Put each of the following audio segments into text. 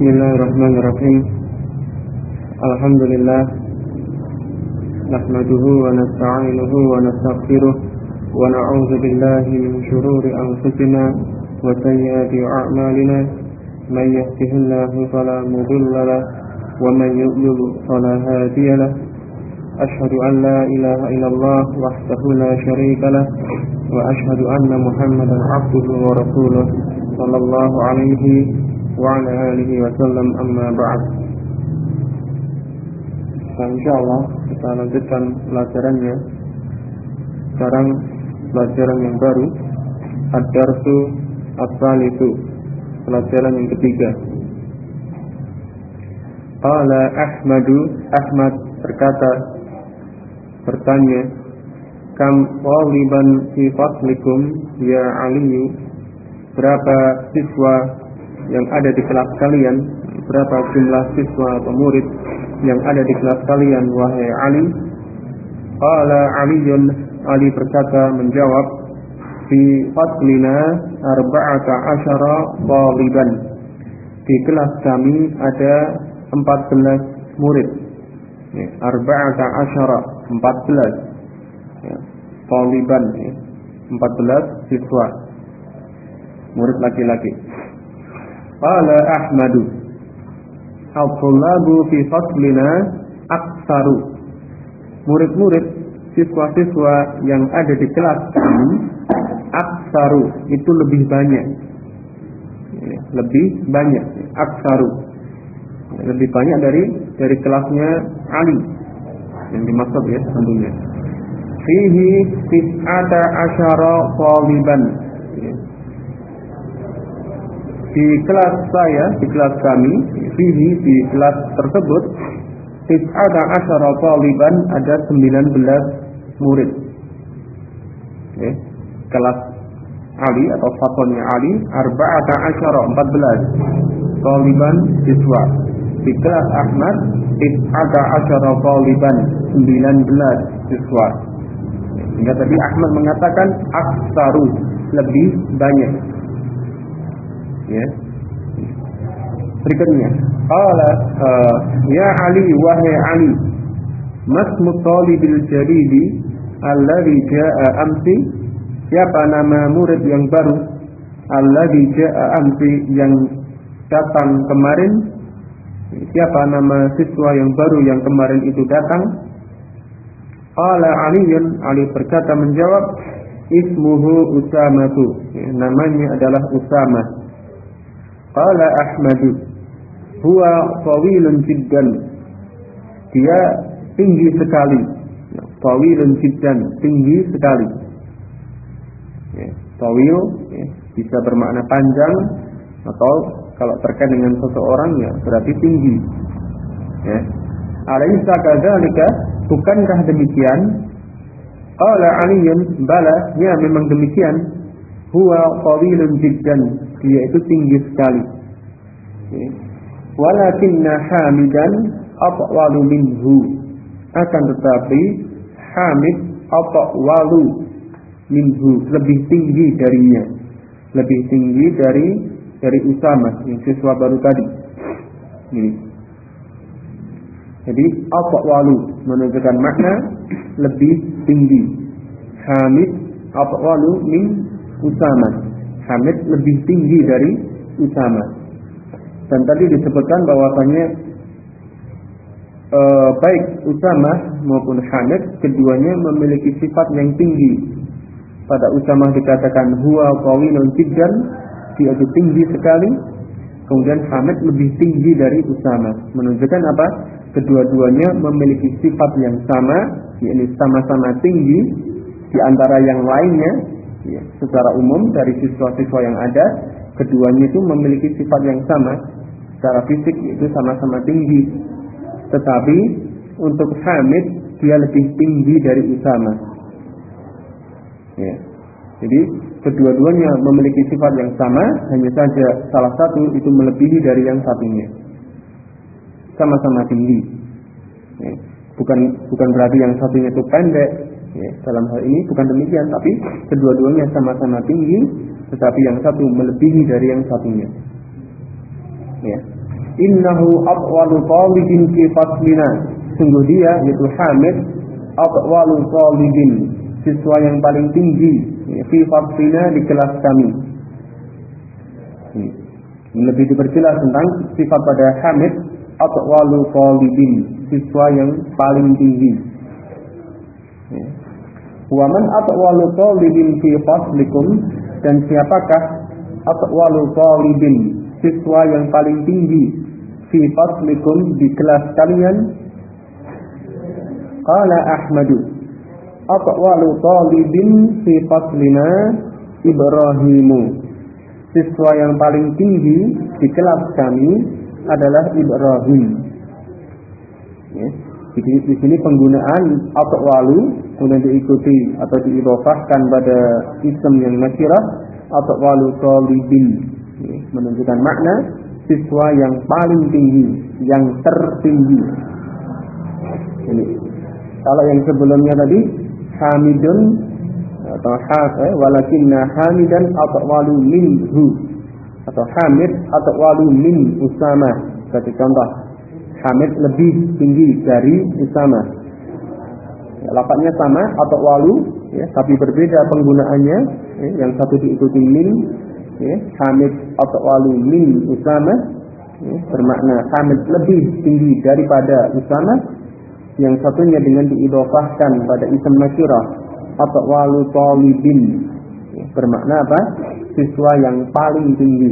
Bismillahirrahmanirrahim. Alhamdulillah. Nahmaduhu wa nasta'inuhu wa nastaghfiruh wa na'udzu billahi min shururi anfusina wa sayyiati a'malina. Man yahdihillahu fala mudilla lahu wa man yudlil fala hadiya lahu. Asyhadu an la ilaha illallah wahdahu la syarika lahu wa asyhadu anna Muhammadan 'abduhu wa rasuluh sallallahu alaihi wa ala alihi wa sallam, amma ba'd. Insyaallah kita lanjutkan pelajarannya. Sekarang pelajaran yang baru, ad-darsu ats-tsalitsu, pelajaran yang ketiga. Qala Ahmad bertanya, kam taliban fi faslikum ya Ali? Berapa siswa yang ada di kelas kalian? Berapa jumlah siswa atau murid yang ada di kelas kalian, wahai Ali? Qala Aliyun, Ali berkata menjawab, fi faslina 14 taliban. Di kelas kami ada 14 murid. 14 taliban, 14 siswa murid laki-laki. Qala Ahmadu, al-tullabu fi faslina aktsaru. Murid-murid, siswa-siswa yang ada di kelas kami, aktsaru, itu lebih banyak. Lebih banyak, aktsaru. Lebih banyak dari kelasnya Ali yang dimaksud ya tentunya. Fihi 19 taliban. Di kelas saya, di kelas kami, di kelas tersebut 19 taliban, ada 19 murid. Kelas Ali atau fatonnya Ali 14 taliban siswa. Di kelas Ahmad 19 taliban, 19 siswa. Sehingga tadi Ahmad mengatakan aktsaru, lebih banyak. Ya. Berikutnya, qala ya Ali, wahai Ali, masmu talibil jadidi alladhi jaa amsi? Siapa nama murid yang baru? Alladhi jaa amsi, yang datang kemarin. Siapa nama siswa yang baru yang kemarin itu datang? Qala Aliyun, Ali berkata menjawab, ismuhu Usamatu, namanya adalah Usamah. Qala Ahmadu, huwa tawilun jiddan, dia tinggi sekali. Tawilun jiddan, tinggi sekali. Tawil bisa bermakna panjang, atau kalau terkait dengan seseorang ya berarti tinggi. Alaysa kadzalika, bukankah demikian? Qala Aliyun, bala, ya memang demikian. Huwa tawilun jiddan, dia itu tinggi sekali. Walakinna Hamidan atwalu minhu, akan tetapi Hamid atwalu minhu, lebih tinggi darinya, lebih tinggi dari Usamah, yang siswa baru tadi. Jadi atwalu menunjukkan makna lebih tinggi. Hamid atwalu min Usamah, Hamid lebih tinggi dari Usamah. Dan tadi disebutkan bahwasanya baik Usamah maupun Hamid, keduanya memiliki sifat yang tinggi. Pada Usamah dikatakan huwa qawilun jiddan, dia itu tinggi sekali. Kemudian Hamid lebih tinggi dari Usamah, menunjukkan apa? Kedua-duanya memiliki sifat yang sama, yakni sama-sama tinggi di antara yang lainnya. Ya, secara umum dari siswa-siswa yang ada, keduanya itu memiliki sifat yang sama secara fisik, yaitu sama-sama tinggi. Tetapi untuk Hamid, dia lebih tinggi dari Usamah. Ya. Jadi kedua-duanya memiliki sifat yang sama, hanya saja salah satu itu melebihi dari yang satunya. Sama-sama tinggi. Ya. Bukan berarti yang satunya itu pendek. Ya, dalam hal ini bukan demikian, tapi kedua-duanya sama-sama tinggi, tetapi yang satu melebihi dari yang satunya. Ya. innahu atwalu talibin fi faslina, sungguh dia yaitu Hamid atwalu talibin, siswa yang paling tinggi fi faslina di kelas kami. Lebih diperjelas tentang sifat pada Hamid atwalu talibin, siswa yang paling tinggi. Wa man atwalu talibin fi faslikum, dan siapakah atwalu talibin, siswa yang paling tinggi fi faslikum di kelas kalian? Qala Ahmadu atwalu talibin fi faslina Ibrahimu, siswa yang paling tinggi di kelas kami adalah Ibrahim. Di sini penggunaan atwalu kemudian diikuti atau diidhofahkan pada isim yang nakirah, atwalu talibin, menunjukkan makna siswa yang paling tinggi, yang tertinggi. Ini kalau yang sebelumnya tadi Hamidun atau walakinna Hamidan atwalu minhu, atau Hamid atwalu min Usama. Seperti contoh, Hamid lebih tinggi dari Usama. Lafadznya sama atwalu, tapi berbeda penggunaannya. Yang satu diikuti min, Hamid atwalu min Usama, bermakna Hamid lebih tinggi daripada Usama. Yang satunya dengan diidhofahkan pada isim nakirah, atwalu talibin, bermakna apa? Siswa yang paling tinggi.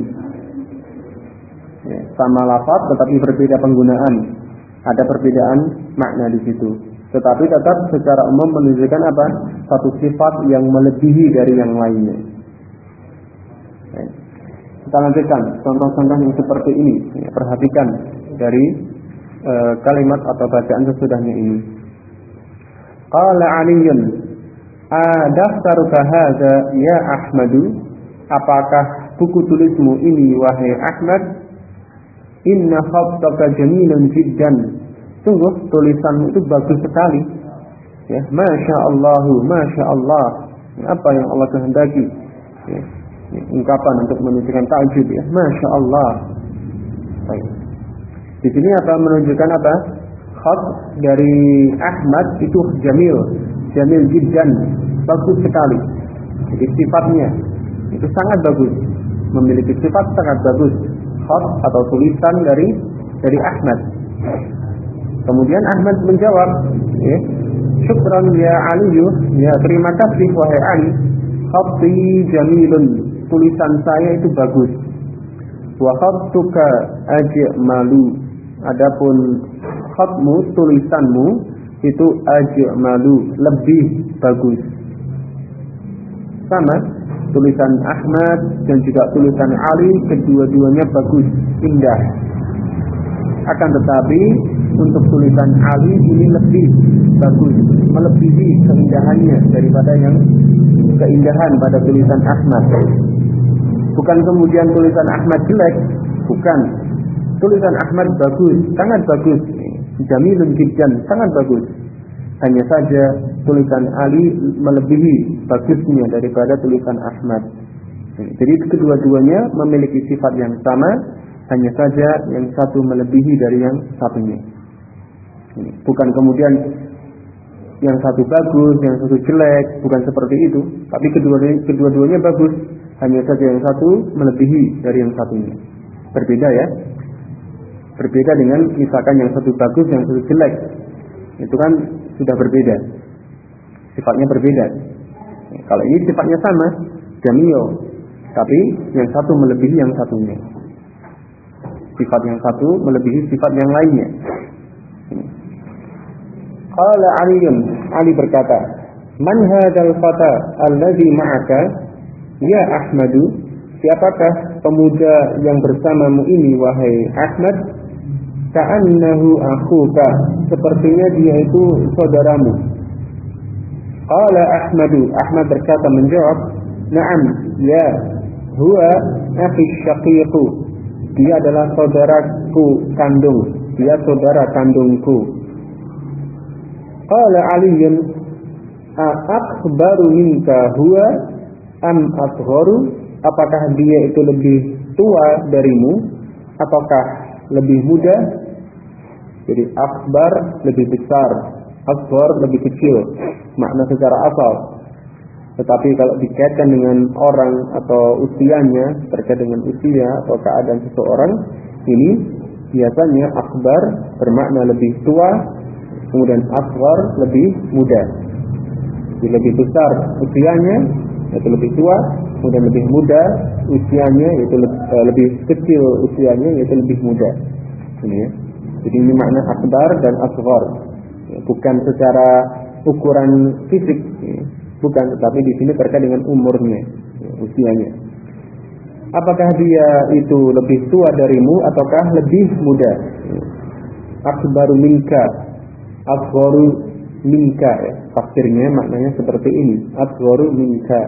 Sama lafaz tetapi berbeda penggunaan. Ada perbedaan makna di situ. Tetapi tetap secara umum menunjukkan apa? Satu sifat yang melebihi dari yang lainnya. Kita lanjutkan contoh-contoh yang seperti ini. Perhatikan dari kalimat atau bacaan sesudahnya ini. Qala Aliyun adaftaruka hadza ya Ahmadu, apakah buku tulismu ini wahai Ahmad? Inna khattaka jamilun jiddan, sungguh tulisanmu itu bagus sekali. Ya, masya Allah, apa yang Allah kehendaki. Ungkapan untuk menunjukkan takjub, ya, masya Allah. Baik. Di sini apa menunjukkan apa? Khat dari Ahmad itu jamil jiddan, bagus sekali. Jadi sifatnya itu sangat bagus, memiliki sifat sangat bagus. Khat atau tulisan dari Ahmad. Kemudian Ahmad menjawab, syukran ya Aliyu, ya terima kasih wahai Ali. Khatti jamilun, tulisan saya itu bagus. Wa khattuka ajmalu, adapun khatmu, tulisanmu itu ajmalu, lebih bagus. Sama, tulisan Ahmad dan juga tulisan Ali, kedua-duanya bagus, indah. Akan tetapi untuk tulisan Ali ini lebih bagus, melebihi keindahannya daripada yang keindahan pada tulisan Ahmad. Bukan kemudian tulisan Ahmad jelek, bukan. Tulisan Ahmad bagus, sangat bagus. Jamilun jiddan, sangat bagus. Hanya saja tulisan Ali melebihi bagusnya daripada tulisan Ahmad. Jadi kedua-duanya memiliki sifat yang sama, hanya saja yang satu melebihi dari yang satunya. Bukan kemudian yang satu bagus, yang satu jelek, bukan seperti itu. Tapi kedua-duanya bagus, hanya saja yang satu melebihi dari yang satunya. Berbeda ya. Berbeda dengan misalkan yang satu bagus, yang satu jelek. Itu kan sudah berbeda. Sifatnya berbeda. Kalau ini sifatnya sama, jamil, tapi yang satu melebihi yang satunya. Sifat yang satu melebihi sifat yang lainnya. Qala Aliyun, Ali berkata, man hadzal fata alladhi ma'aka ya Ahmadu, siapakah pemuda yang bersamamu ini wahai Ahmad? Ka'annahu akhuka, sepertinya dia itu saudaramu. Qala Ahmadu, Ahmad berkata menjawab, na'am, ya, huwa akhi syaqiqu, dia adalah saudaraku kandung, dia saudara kandungku. Qala Aliyun, akbaru minka huwa am asgharu, apakah dia itu lebih tua darimu ataukah lebih mudah, jadi akbar lebih besar, asghar lebih kecil, makna secara asal. Tetapi kalau dikaitkan dengan orang atau usianya, terkait dengan usia atau keadaan seseorang, ini biasanya akbar bermakna lebih tua, kemudian asghar lebih muda. Jadi lebih besar usianya, yaitu lebih tua, kemudian lebih muda usianya, yaitu lebih kecil usianya, yaitu lebih muda. Ini ya. Jadi ini makna akbar dan asghar. Bukan secara ukuran fisik, bukan, tetapi di sini terkait dengan umurnya, usianya. Apakah dia itu lebih tua darimu ataukah lebih muda? Akbaru minka, asgharu minka, ya. Tafsirnya maknanya seperti ini, asgharu minka.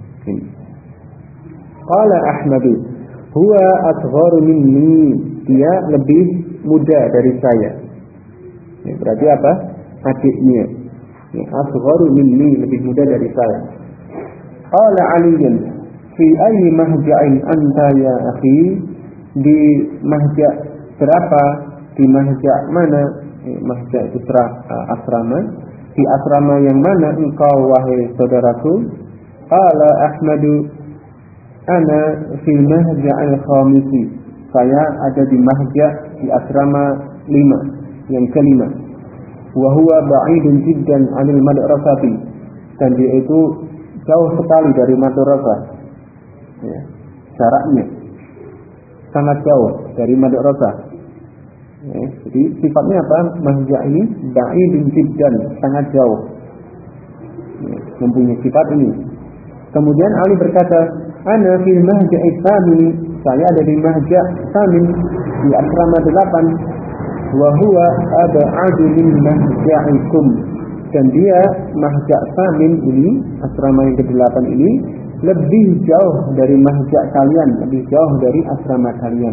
Qala Ahmadu, huwa asgharu minni, dia lebih muda dari saya. Ya, berarti apa? Adiknya. Ya, asgharu minni, lebih muda dari saya. Qala Aliyun, fi ayyi mahja'in anta ya akhi, di mahja' berapa, di mahja' mana, mahja' itu asrama, di asrama yang mana engkau wahai saudaraku? Qala Ahmadu, ana fi mahja'il khamisi, saya ada di mahja' di asrama 5, yang kelima. Wa huwa ba'idun jiddan 'anil madrasati, dan dia itu jauh sekali dari madrasah. Ya, jaraknya sangat jauh dari madrasah. Ya, jadi sifatnya apa? Mahja' ini ba'idun jiddan, sangat jauh. Ya, mempunyai sifat ini. Kemudian Ali berkata, ana fil mahja'i tsamin, saya ada di mahja' tsamin, di asrama 8. Wa huwa ab'adu min mahja'ikum, dan dia mahja' tsamin ini, asrama yang ke-8 ini lebih jauh dari mahja' kalian, lebih jauh dari asrama kalian.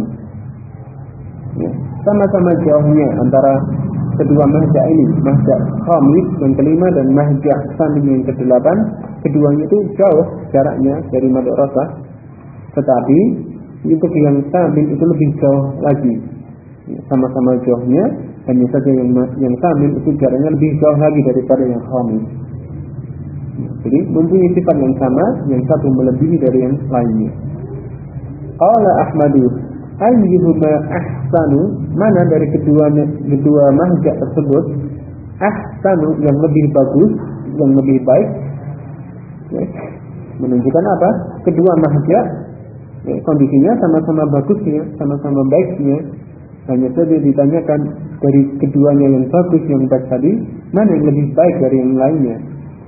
Ya, sama-sama jauhnya antara kedua mahja' ini, mahja' khamis yang kelima dan mahja' tsamin yang ke-8, keduanya itu jauh jaraknya dari madrasah. Tetapi untuk yang tsamin itu lebih jauh lagi. Ya, sama-sama jauhnya, hanya saja yang tsamin itu jaraknya lebih jauh lagi daripada yang khamis. Jadi mempunyai sifat yang sama, yang satu melebihi dari yang lainnya. Qala Ahmadu, ayyuhuma ahsanu, mana dari kedua mahja' tersebut ahsanu, yang lebih bagus, yang lebih baik. Ya, menunjukkan apa? Kedua mahja' ya, kondisinya sama-sama bagusnya, sama-sama baiknya. Hanya saja ditanyakan dari keduanya yang bagus, yang baik tadi, mana yang lebih baik dari yang lainnya.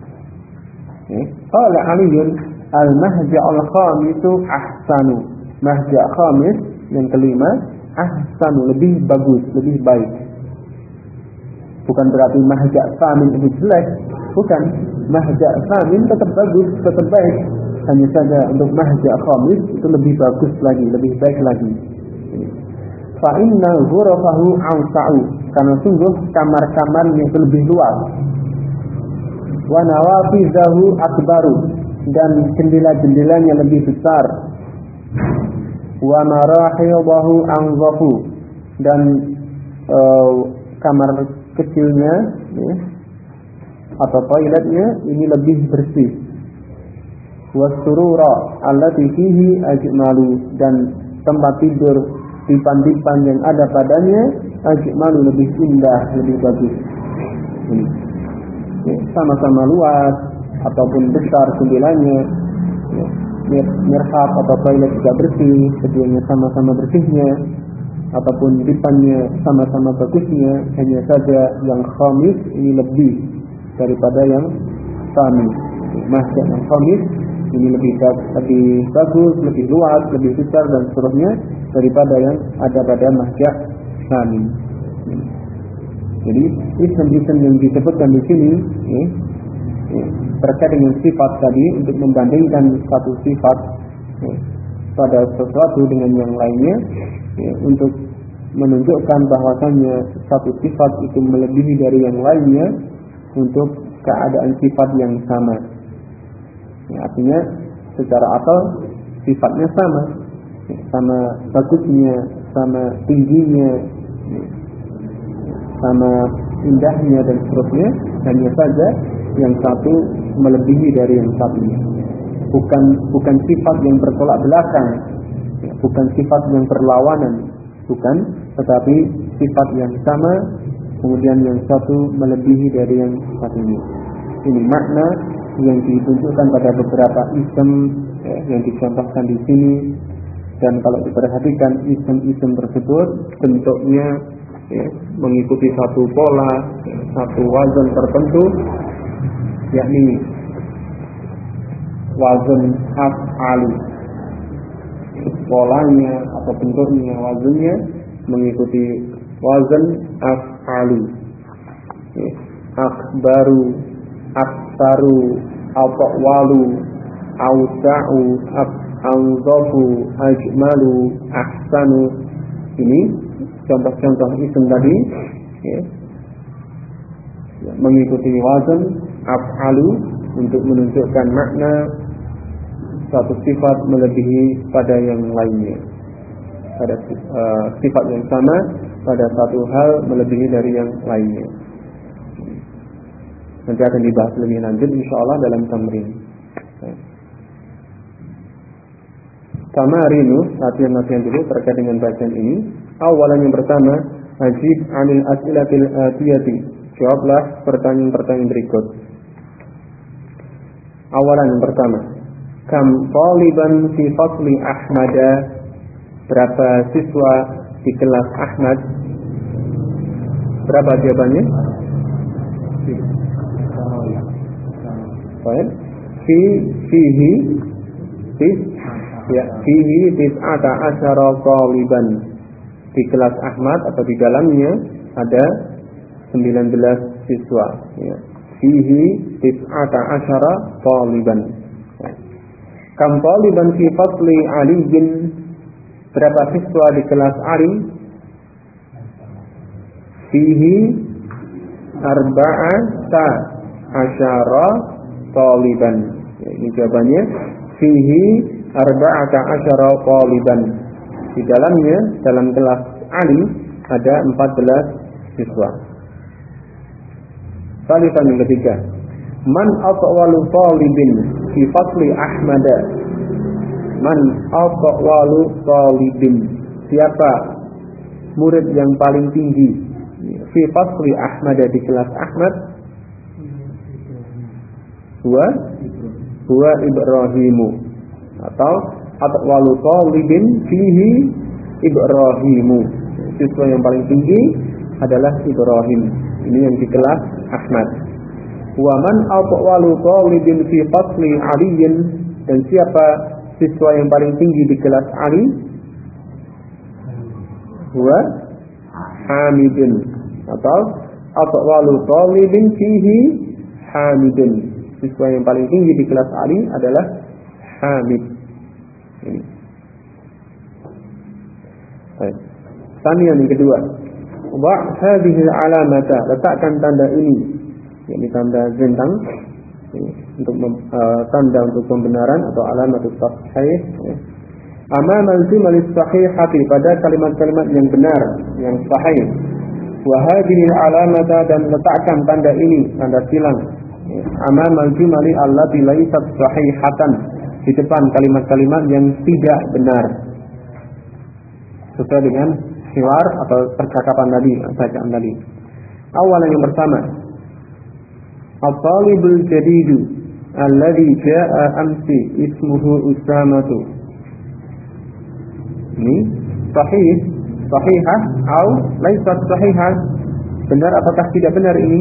Qala Aliyun, al-mahja'ul khamisu ahsanu, mahja' khamis yang kelima ahsanu, lebih bagus, lebih baik. Bukan berarti mahja' tsamin itu jelek, bukan. Mahja' tsamin tetap bagus, tetap baik. Hanya saja untuk mahja' khamis itu lebih bagus lagi, lebih baik lagi. Fa inna ghurafahu awsa'u, karena sungguh kamar-kamarnya itu lebih luas. Wa nawafizahu akbaru, dan jendela-jendelanya lebih besar. Wa marahidahu anzafu, dan kamar kecilnya ya, atau toiletnya ini lebih bersih. Wasurura allati fihi ajmalu, dan tempat tidur, dipan-dipan yang ada padanya ajmalu, lebih indah, lebih bagus. Ini ya, sama-sama luas ataupun besar jendelanya, ya, mirhab atau toilet juga bersih, keduanya sama-sama bersihnya, ataupun dipannya sama-sama bagusnya. Hanya saja yang khamis ini lebih daripada yang tsamin. Mahja' yang khamis ini lebih bagus, lebih luas, lebih besar dan seterusnya daripada yang ada pada mahja' tsamin. Jadi isim-isim yang disebutkan di sini terkait dengan sifat tadi untuk membandingkan satu sifat pada sesuatu dengan yang lainnya, untuk menunjukkan bahwasannya satu sifat itu melebihi dari yang lainnya untuk keadaan sifat yang sama. Artinya secara akal sifatnya sama, sama bagusnya, sama tingginya, sama indahnya dan seterusnya. Hanya saja yang satu melebihi dari yang satunya. Bukan sifat yang bertolak belakang, bukan sifat yang berlawanan, bukan, tetapi sifat yang sama, kemudian yang satu melebihi dari yang satunya. Ini makna yang ditunjukkan pada beberapa isim yang dicontohkan di sini. Dan kalau diperhatikan isim-isim tersebut bentuknya mengikuti satu pola, satu wazan tertentu, yakni wazan af'alu. Polanya atau bentuknya, wazannya mengikuti wazan af'alu. Akbaru, aksaru, atwalu, awsa'u, anzafu, ajmalu, ahsanu. Ini contoh-contoh isim tadi mengikuti wazan af'alu untuk menunjukkan makna satu sifat melebihi pada yang lainnya, pada sifat yang sama pada satu hal melebihi dari yang lainnya. Nanti akan dibahas lebih lanjut insyaallah dalam tamrin. Tamarinu, latihan-latihan dulu terkait dengan bacaan ini. Awalan yang pertama, ajib 'anil as'ilatil atiyati. Jawablah pertanyaan-pertanyaan berikut. Awalan yang pertama, kam taliban fi fasli Ahmada. Berapa siswa di kelas Ahmad? Berapa jawabannya? Baik. Fihi tis'ata asyara taliban. Di kelas Ahmad atau di dalamnya ada 19 siswa. Fihi tis'ata asyara taliban. Kam taliban fi fasli Aliyin. Berapa siswa di kelas Ali? Fihi arba'ata asyara taliban. Ini jawabannya. Fihi arba'ata asyara taliban. Di dalamnya, dalam kelas Ali ada 14 siswa. Salisan yang ketiga, man atwalu talibin fi fasli Ahmada. Man atwalu talibin. Siapa murid yang paling tinggi fi fasli Ahmada, di kelas Ahmad? Huwa Ibrahimu. Atau atwalu talibin fihi Ibrahimu. Siswa yang paling tinggi adalah Ibrahim. Ini yang di kelas Ahmad. Wa man atwalu talibin fi fasli Aliyin. Dan siapa siswa yang paling tinggi di kelas Ali? Huwa Hamidun. Atau atwalu talibin fihi Hamidun. Siswa yang paling tinggi di kelas Ali adalah Hamid. Ini. Baik. Tanya yang kedua. Wa hadhihi alamata. Letakkan tanda ini. Ini tanda zentang. Untuk tanda untuk pembenaran atau alamat sahih. Amama al-jumal as-sahihati, pada kalimat-kalimat yang benar, yang sahih. Wa hadhihi alamata, dan letakkan tanda ini, tanda silang. Amama al-jumali allati laysat sahihatan, di depan kalimat-kalimat yang tidak benar, sesuai dengan hiwar atau percakapan tadi, bacaan tadi. Awalan yang pertama, at-talibul jadidu alladhi jaa'a amsi ismuhu Usamatu. Ini sahihah atau laysat sahihah? Benar apakah tidak benar ini?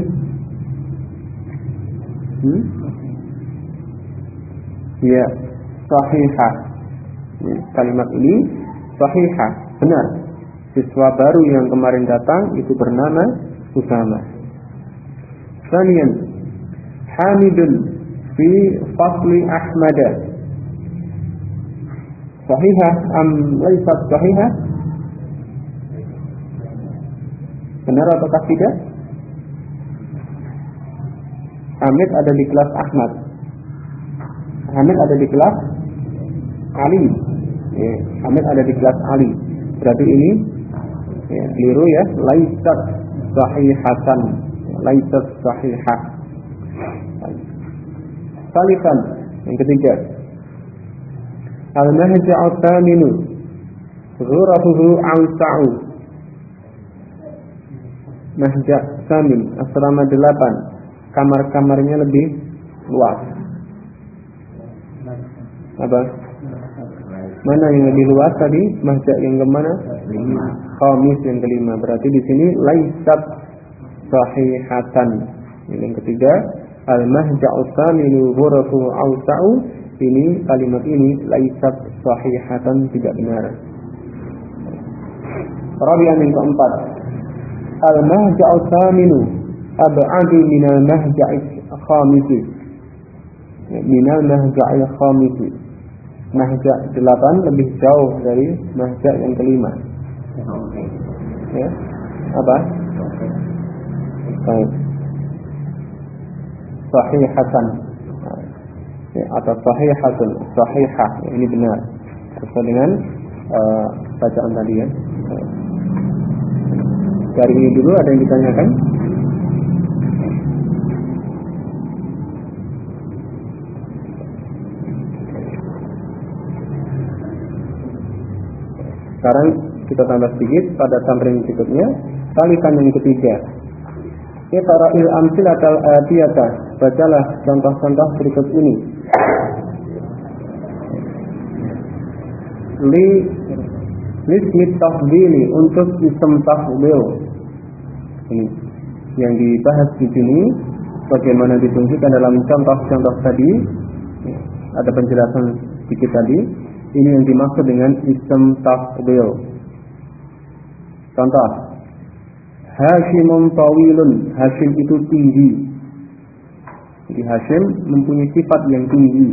Ya, sahihah. Kalimat ini sahihah, benar. Siswa baru yang kemarin datang itu bernama Usama. Sanian, Hamidun fi fasli Ahmada. Sahihah am laysat sahihah? Benar ataukah tidak? Hamid ada di kelas Ahmad. Hamid ada di kelas Ali. Hamid ada di kelas Ali. Berarti ini Ya, keliru ya, laisat sahihatan, laisat sahihah. Salisan, yang ketiga, al-mahja'u tsaminu ghurafuhu awsa'u. Mahja' tsamin, asrama 8, kamar-kamarnya lebih luas. Apa? Mana yang lebih luas tadi? Mahja' yang kemana? Khamis, yang kelima. Berarti di sini laisat sahihatan. Yang ketiga, al-mahja'u tsaminu ghurafuhu awsa'u. Ini kalimat ini laisat sahihatan, tidak benar. Rabi'an yang keempat, al-mahja'u tsaminu ab'adu minal mahja'i khamisi. Minal mahja'i khamisi. Mahja' 8 lebih jauh dari mahja' yang kelima. Ya. Apa? Baik. Sahihatan. Ya, atau sahihatun, sahihah. Ini benar. Sesuai dengan bacaan tadi ya. Dari ini dulu ada yang ditanyakan? Sekarang kita tambah sedikit pada tamrin berikutnya. Salisan yang ketiga, Iqra'il amsilatal atiyata. Bacalah contoh-contoh berikut ini. Lismit tafdili, untuk ism tafdil. Ini yang dibahas di sini, bagaimana ditunjukkan dalam contoh-contoh tadi. Ada penjelasan sedikit tadi. Ini yang dimaksud dengan ism tafdil. Contoh, Hashimun tawilun. Hashim itu tinggi. Jadi Hashim mempunyai sifat yang tinggi,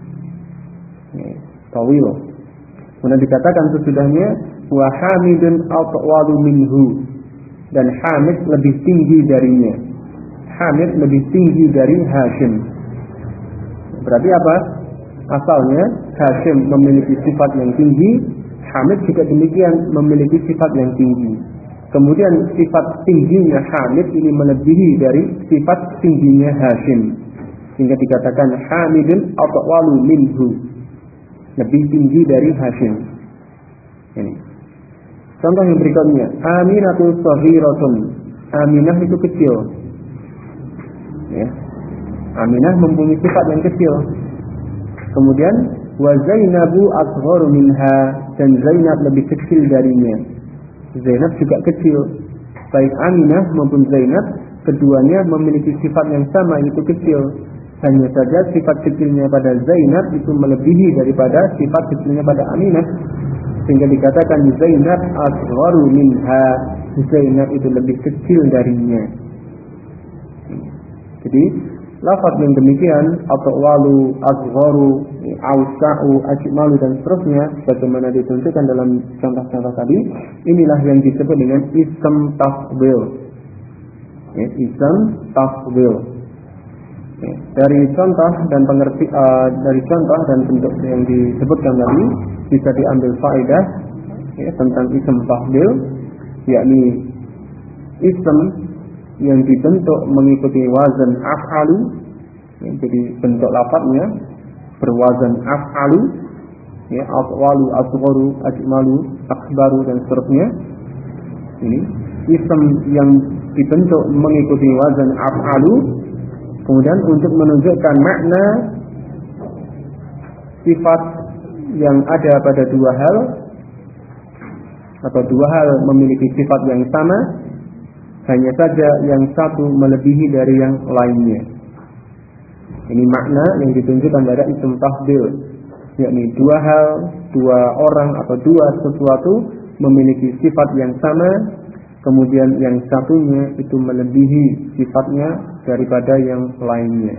tawil. Kemudian dikatakan sesudahnya, wa hamidun atwalu minhu. Dan Hamid lebih tinggi darinya. Hamid lebih tinggi dari Hashim. Berarti apa? Asalnya Hashim memiliki sifat yang tinggi, Hamid juga demikian memiliki sifat yang tinggi. Kemudian sifat tingginya Hamid ini melebihi dari sifat tingginya Hashim, sehingga dikatakan Hamidun atwalu minhu, lebih tinggi dari Hashim. Ini contoh yang berikutnya, Aminatul saghiratun. Aminah itu kecil ya. Aminah mempunyai sifat yang kecil. Kemudian wa Zainabu asgharu minha. Dan Zainab lebih kecil darinya. Zainab juga kecil. Baik Aminah maupun Zainab, keduanya memiliki sifat yang sama, yaitu kecil. Hanya saja sifat kecilnya pada Zainab itu melebihi daripada sifat kecilnya pada Aminah, sehingga dikatakan Zainab asgharu minha. Zainab itu lebih kecil darinya. Jadi lafaz yang demikian, atwalu, asgharu, awsa'u, ajmalu dan seterusnya, bagaimana ditunjukkan dalam contoh-contoh tadi, inilah yang disebut dengan ism tafdil. Ya, ism tafdil. Ya, dari contoh dan dari contoh dan bentuk yang disebutkan tadi bisa diambil faedah ya, tentang ism tafdil, yakni ism yang dibentuk mengikuti wazan af'alu, ya, jadi bentuk lafadznya berwazan af'alu, ya, atwalu, asgharu, ajmalu, akbaru dan seterusnya. Ini ism yang dibentuk mengikuti wazan af'alu, kemudian untuk menunjukkan makna sifat yang ada pada dua hal, atau dua hal memiliki sifat yang sama, hanya saja yang satu melebihi dari yang lainnya. Ini makna yang ditunjukkan pada ism tafdil, yakni dua hal, dua orang atau dua sesuatu memiliki sifat yang sama, kemudian yang satunya itu melebihi sifatnya daripada yang lainnya.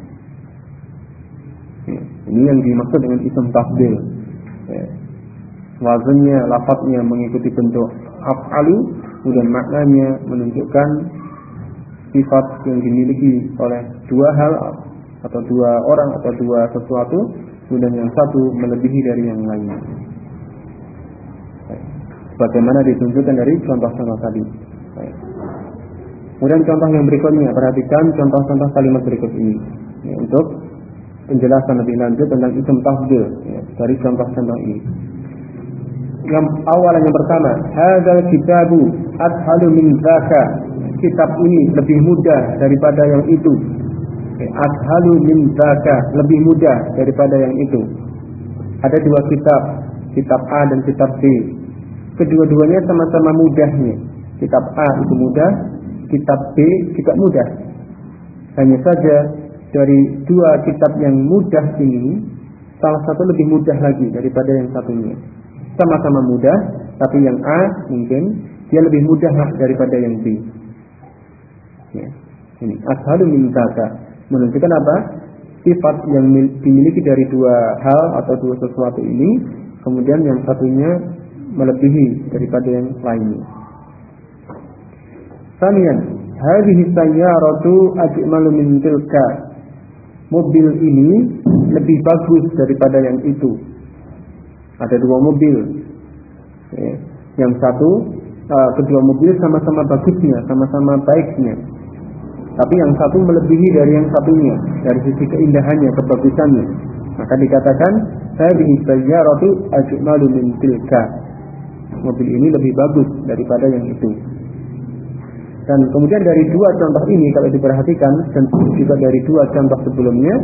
Ini yang dimaksud dengan ism tafdil. Wazannya, lafadznya mengikuti bentuk af'alu, kemudian maknanya menunjukkan sifat yang dimiliki oleh dua hal atau dua orang atau dua sesuatu, kemudian yang satu melebihi dari yang lainnya. sebagaimana ditunjukkan dari contoh-contoh tadi. Baik. Kemudian contoh yang berikutnya, perhatikan contoh-contoh kalimat berikut ini ya, untuk penjelasan lebih lanjut tentang isim tafdil ya, dari contoh-contoh ini. Yang awal yang pertama, hadzal kitabu ashalu min dzaka. Kitab ini lebih mudah daripada yang itu. Ashalu min dzaka, lebih mudah daripada yang itu. Ada dua kitab, kitab A dan kitab B. Kedua-duanya sama-sama mudahnya. Kitab A itu mudah, kitab B juga mudah. Hanya saja dari dua kitab yang mudah ini, salah satu lebih mudah lagi daripada yang satunya. Sama-sama mudah, tapi yang A mungkin dia lebih mudah daripada yang B. Ya, ini ashalu min dzaka menunjukkan apa? Sifat yang dimiliki dari dua hal atau dua sesuatu ini, kemudian yang satunya melebihi daripada yang lainnya. Sanian, hadhihi sayyaratu ajmalu min tilka. Mobil ini lebih bagus daripada yang itu. Ada dua mobil. Ya. Yang satu, kedua mobil sama-sama bagusnya, sama-sama baiknya. Tapi yang satu melebihi dari yang satunya dari sisi keindahannya, kebagusannya. Maka dikatakan hadhihi sayyaratu ajmalu min tilka. Mobil ini lebih bagus daripada yang itu. Dan kemudian dari dua contoh ini kalau diperhatikan dan juga dari dua contoh sebelumnya,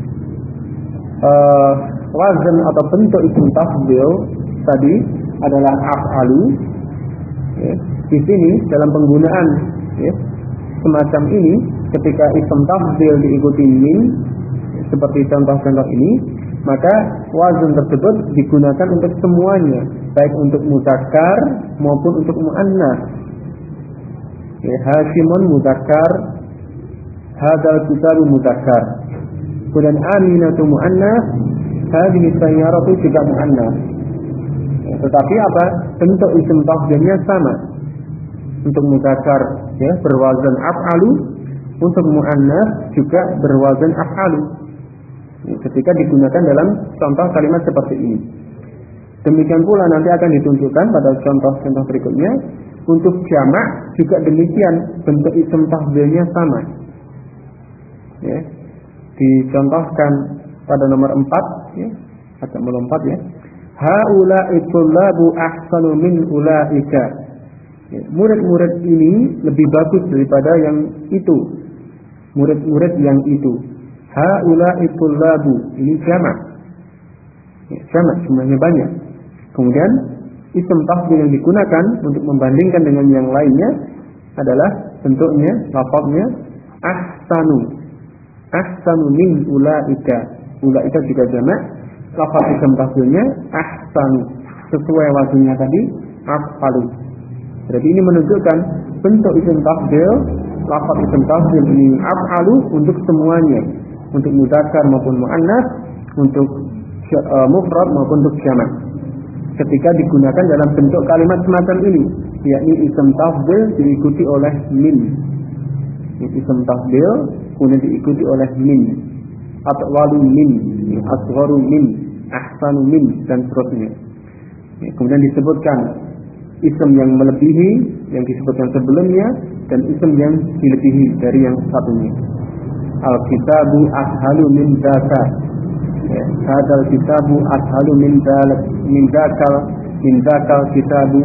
wazan atau bentuk isim tafdil tadi adalah af'alu. Ya. Di sini dalam penggunaan ya, semacam ini, ketika isim tafdil diikuti min seperti contoh-contoh ini, maka wazan tersebut digunakan untuk semuanya, baik untuk mudzakkar maupun untuk muannats. Ya, Hashimun mudzakkar, hadzal kitabu mudzakkar. Kemudian Aminatu muannats, hadhihi sayyaratu juga muannats. Ya, tetapi apa? Bentuk isim tafdilnya sama. Untuk mudzakkar ya berwazan af'alu, untuk muannats juga berwazan af'alu. Ya, ketika digunakan dalam contoh kalimat seperti ini. Demikian pula nanti akan ditunjukkan pada contoh-contoh berikutnya. Untuk jamak juga demikian, bentuk isim tafdilnya sama. Ya. Dicontohkan pada nomor 4 ya, agak melompat ya. Haula'i tullabu ahsanu min ulaika. Ya, murid-murid ini lebih bagus daripada yang itu. Murid-murid yang itu. Haula'i tullabu, ini jamak. Ya, jamak jumlahnya banyak. Kemudian isim tafdil yang digunakan untuk membandingkan dengan yang lainnya adalah bentuknya, lafaznya ahsanu. Ahsanu min ulaika. Ulaika juga jamak. Lafaz isim tafdilnya ahsanu. Sesuai wazannya tadi af'alu. Jadi ini menunjukkan bentuk isim tafdil, lafaz isim tafdil ini af'alu untuk semuanya, untuk mudzakkar maupun muannats, untuk mufrad maupun untuk jamak. Ketika digunakan dalam bentuk kalimat semacam ini, yakni isim tafdil diikuti oleh min. Isim tafdil kemudian diikuti oleh min, atwalu min, asgharu min, ahsanu min, dan seterusnya. Kemudian disebutkan isim yang melebihi yang disebutkan sebelumnya dan isim yang dilebihi dari yang satunya. Al-kitabu ashalu min dzaka. Hadzal kitabu ashalu min dzakal kitabu.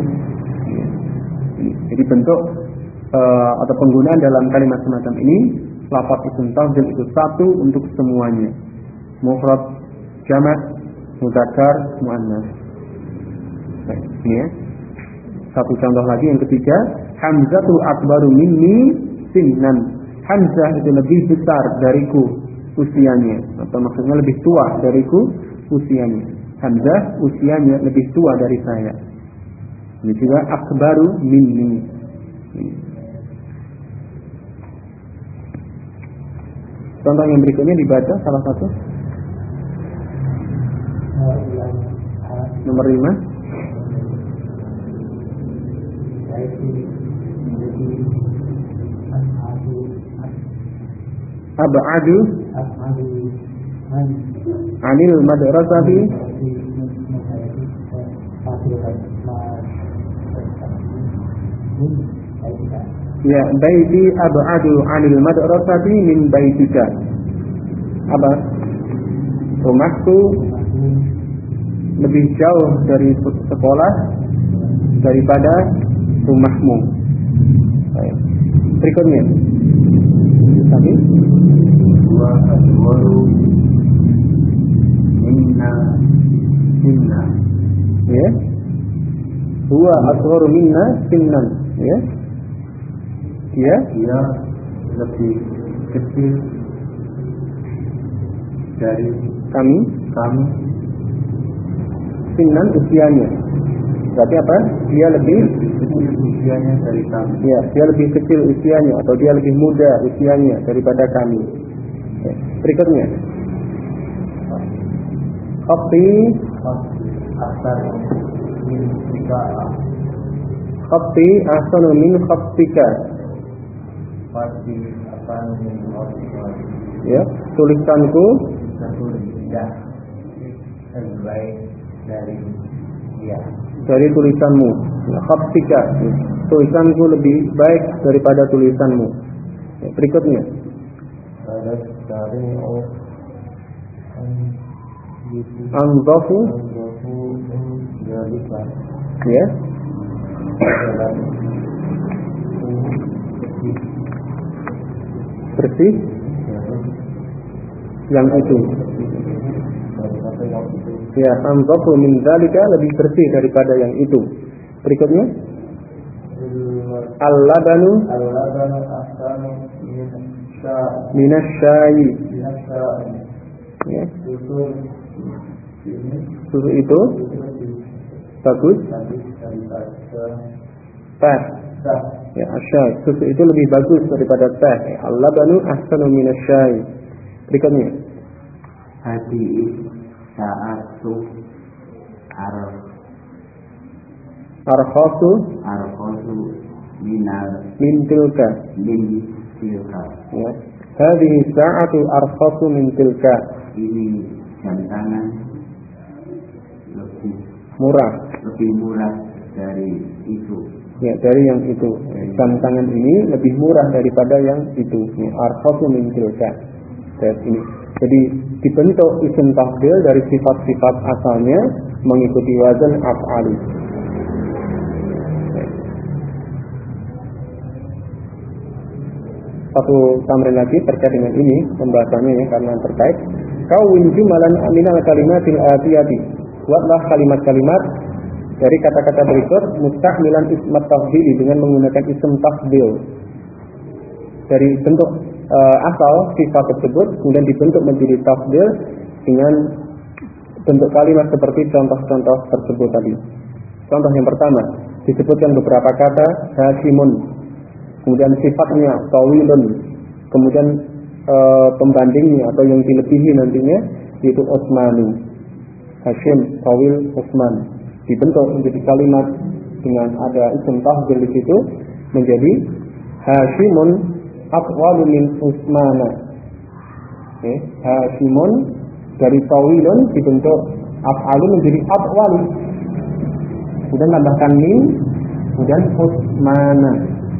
Jadi bentuk atau penggunaan dalam kalimat semacam ini, lafaz isim tafdil itu satu untuk semuanya, mufrad, jamak, mudzakkar, muannats. Ini ya. Satu contoh lagi yang ketiga, Hamzatu akbaru minni sinnan. Hamzah itu lebih besar dariku usianya, atau maksudnya lebih tua dariku usianya. Hamzah usianya lebih tua dari saya. Ini juga akbaru minni. Contoh yang berikutnya dibaca salah satu. Nomor 5. Ab'adu anil madrasati Ya, baiti ab'adu 'anil madrasati min baitika. Apa? Rumahku lebih jauh dari sekolah daripada rumahmu. Baik. Berikutnya. Tadi wa adwaru minna. Ya. Huwa asgharu minna sinnan, ya. Dia lebih kecil dari kami sinnan usianya. Berarti apa? Dia lebih kecil usianya dari kami. Ya, dia lebih kecil usianya atau dia lebih muda usianya daripada kami. Ya. Berikutnya. Khatti ahsanu min khattika. Ya, tulisanku lebih baik dari dia. Dari tulisanmu. Khattika. Tulisanku lebih baik daripada tulisanmu. Ya, berikutnya. Anzafu. Ya. Bersih. Yang itu. Ya, anzafu min dzalika, lebih bersih daripada yang itu. Berikutnya. Al-labanu ahsanu minasyayi. Ya. Susu itu bagus. Teh. Ya, asyai. Susu itu lebih bagus daripada teh. Al-labanu ahsanu minasyayi. Berikutnya. Hati sa'atu Arkhasu min tilka. Ya. Hadhihi sa'atu arkhasu min tilka. Ini jam tangan lebih murah dari itu. Ya, dari yang itu. Jam tangan ini lebih murah daripada yang itu. Ya, arkhasu min tilka. Ini. Jadi dibentuk isim tafdil dari sifat-sifat asalnya mengikuti wazan af'ali. Satu tamrin lagi terkait dengan ini pembahasannya ya, karena terkait. Kawin jumalan minal kalimatil atiyati. Buatlah kalimat-kalimat dari kata-kata berikut musta'milan ismat tafdili dengan menggunakan isim tafdil. Dari bentuk asal sifat tersebut kemudian dibentuk menjadi tafdil dengan bentuk kalimat seperti contoh-contoh tersebut tadi. Contoh yang pertama, disebutkan beberapa kata Hashimun, kemudian sifatnya tawilun, kemudian pembandingnya atau yang dilebihi nantinya yaitu Utsmani. Hashim, tawil, Utsman dibentuk menjadi kalimat dengan ada isim tafdil di situ menjadi Hashimun atwalu min Utsmana. Okay. Hashimun dari tawilun dibentuk af'alu menjadi atwalu. Kemudian tambahkan min, kemudian Utsmana.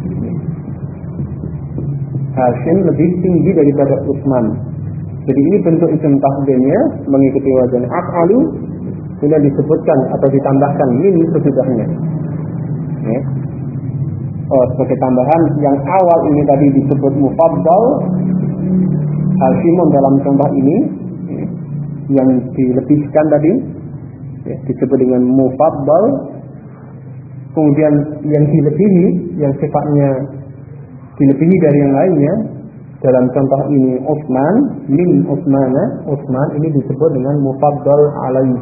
Hashim lebih tinggi daripada Utsman. Jadi ini bentuk isim tafdilnya mengikuti wazan af'alu, kemudian disebutkan atau ditambahkan min sesudahnya. Okay. Sebagai tambahan, yang awal ini tadi disebut mufaddal, Hashimun dalam contoh ini yang dilebihkan tadi ya, disebut dengan mufaddal. Kemudian yang dilebihi, yang sifatnya dilebihi dari yang lainnya, dalam contoh ini Utsman, min Utsmana, Utsman ini disebut dengan mufaddal alaihi.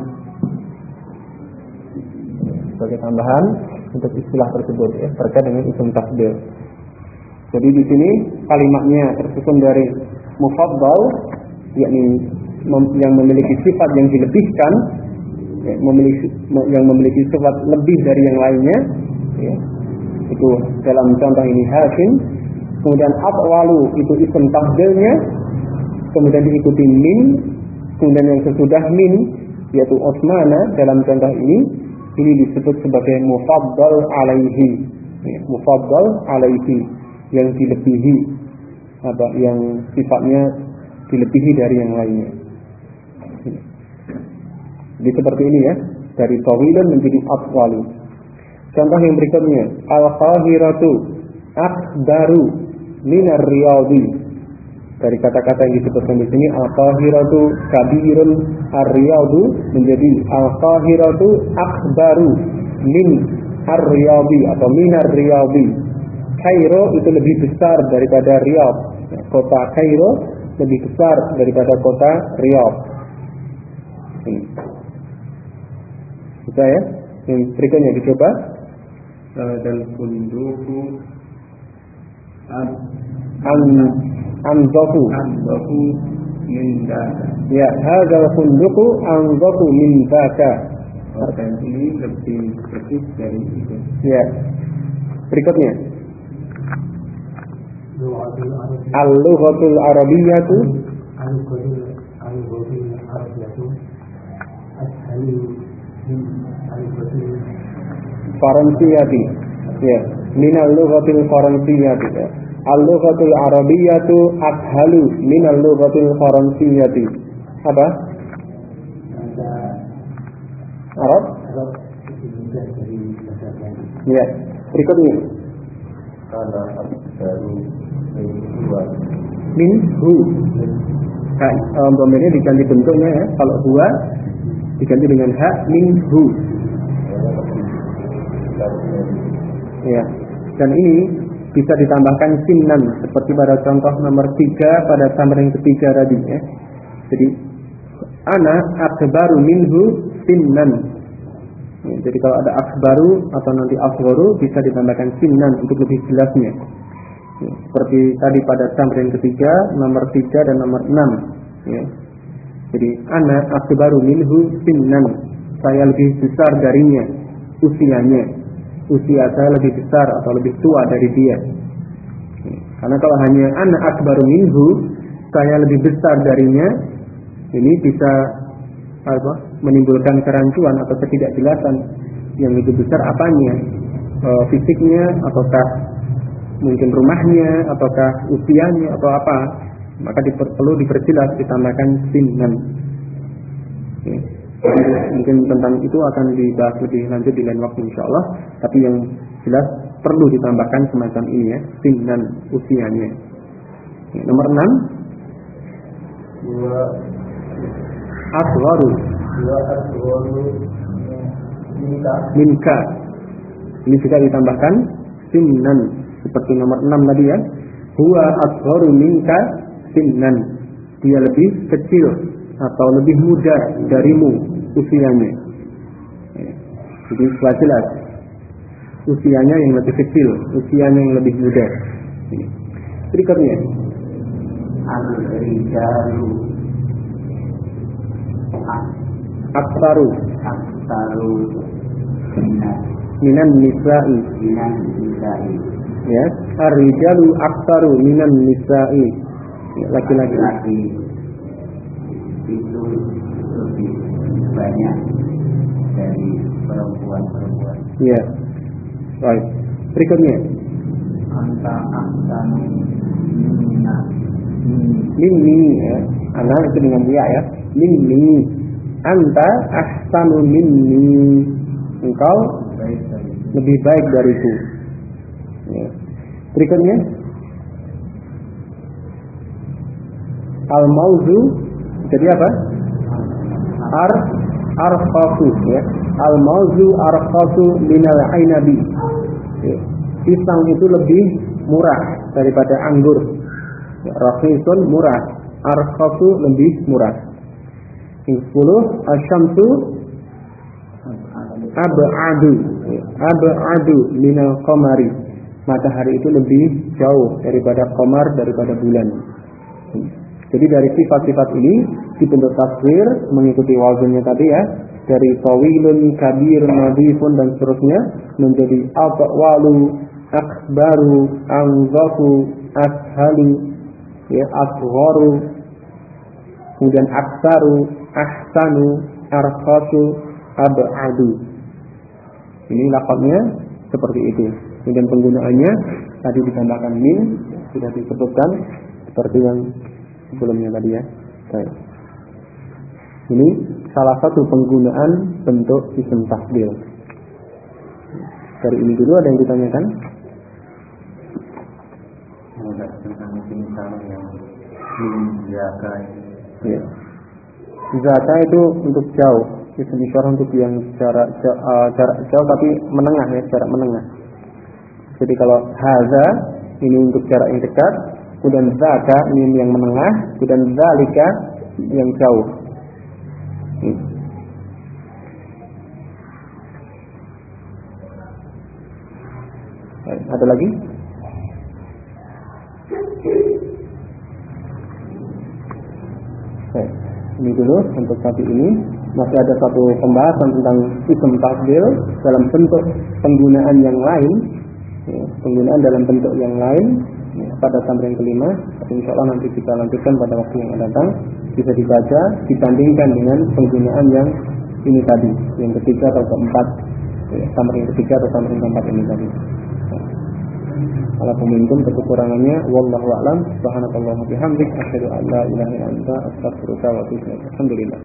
Sebagai tambahan untuk istilah tersebut ya, terkait dengan isim tafdil. Jadi di sini kalimatnya tersusun dari mufaddal, yakni yang memiliki sifat yang dilebihkan, ya, yang memiliki sifat lebih dari yang lainnya, ya. Itu dalam contoh ini Hashim. Kemudian atwalu itu isim tafdilnya, kemudian diikuti min, kemudian yang sesudah min yaitu Utsmana dalam contoh ini disebut sebagai mufaddal alaihi. mufaddal alaihi, yang dilebihi, yang sifatnya dilebihi dari yang lainnya. Jadi seperti ini ya, dari tawilun menjadi atwalu. Contoh yang berikutnya, al-qahiratu akbaru minar riyadi. Dari kata-kata yang disebutkan di sini, al-qahiratu kabirun, ar-riyadu menjadi al-qahiratu akbaru min ar-riyadi atau minar riyadi. Kairo itu lebih besar daripada Riyadh. Kota Kairo lebih besar daripada kota Riyadh. Ini. Bisa ya? Yang berikutnya dicoba. Hadal funduku anzafu min daka. Ya, hadal funduku anzafu min daka. Hotel ini lebih bersih dari itu. Ya. Berikutnya. Al-lughatul arabiyyatu Faransiyati. Ya, minal lughatil faransiyati. Al-lughatul arabiyyatu ashalu minal lughatil faransiyati. Apa? Arab? Ya, berikutnya. Kalau baru Minhu. Umpamanya diganti bentuknya ya. Kalau huwa diganti dengan ha, minhu. Ya. Dan ini bisa ditambahkan sinnan seperti pada contoh nomor 3 pada tamrin yang ketiga tadi ya. Jadi ana akbaru minhu sinnan. Ya, jadi kalau ada akbaru atau nanti asgharu bisa ditambahkan sinnan untuk lebih jelasnya. Ya, seperti tadi pada tamrin ketiga, nomor 3 dan nomor 6 ya. Jadi ana akbaru minhu sinnan, saya lebih besar darinya usianya, usia saya lebih besar atau lebih tua dari dia ya. Karena kalau hanya ana akbaru minhu, saya lebih besar darinya, ini bisa menimbulkan kerancuan atau ketidakjelasan. Yang lebih besar apanya, fisiknya ataukah mungkin rumahnya, ataukah usianya, atau apa, maka perlu diperjelas, ditambahkan sinnan. Okay. Mungkin tentang itu akan dibahas lebih lanjut di lain waktu insyaallah. Tapi yang jelas perlu ditambahkan semacam ini ya, sinnan, usianya. Okay. Nomor 6, asgharu minka. Ini juga ditambahkan sinnan seperti nomor 6 tadi ya. Huwa asgharu minka sinnan, dia lebih kecil atau lebih muda darimu usianya. Jadi sudah jelas usianya yang lebih kecil, usianya yang lebih muda. Berikutnya al-rijalu aktaru minan nisa'i. Ya, ar-rijalu aktaru minan nisa'i. Laki-laki itu lebih banyak dari perempuan-perempuan. Ya, baik. Berikutnya Anta ahsanu minna. minni ya. Anak itu dengan dia ya. Minni. Anta ahsanu minni. Engkau lebih baik dariku. Ya. Berikutnya al-mauzu jadi apa? Arqasu ya. Al-mauzu arqasu minal ainabi. Ya. Pisang itu lebih murah daripada anggur. Ya, raqisun murah, arqasu lebih murah. Yang 10 asyamsu ab'adu. Ya. Ab'adu minal qamari. Matahari itu lebih jauh daripada qamar, daripada bulan. Jadi dari sifat-sifat ini dibentuk tasghir mengikuti wazannya tadi ya, dari tawilun, kabir, nadifun dan seterusnya menjadi atwalu, akbaru, anzafu, ashalu, ya, asgharu, kemudian aksaru, ahsanu, arqasu, ab'adu. Ini lafaznya seperti itu. Kemudian penggunaannya tadi ditambahkan min, sudah disebutkan seperti yang sebelumnya tadi ya. Baik. Ini salah satu penggunaan bentuk isim tafdhil. Dari ini dulu ada yang ditanyakan? Tentang misal yang zakat. Ya. Zaka itu untuk jauh, isim isyarah untuk yang jarak jauh tapi menengah ya, jarak menengah. Jadi kalau haza ini untuk jarak yang dekat, kemudian zaka ini yang menengah, kemudian zalika yang jauh. Ada lagi? Ini dulu untuk saat ini. Masih ada satu pembahasan tentang isim tafdhil dalam bentuk penggunaan yang lain, ya, penggunaan dalam bentuk yang lain ya, pada tamrin kelima. Insya Allah nanti kita lanjutkan pada waktu yang akan datang. Bisa dibaca, dibandingkan dengan penggunaan yang ini tadi, yang ketiga atau keempat, ya, tamrin ketiga atau tamrin keempat ini tadi. Ala pemimpin kekurangannya, wallahu a'lam. Subhanakallahumma bihamdik, asyhadu an la ilaha illa anta, astaghfiruka wa atubu ilaik. Alhamdulillah.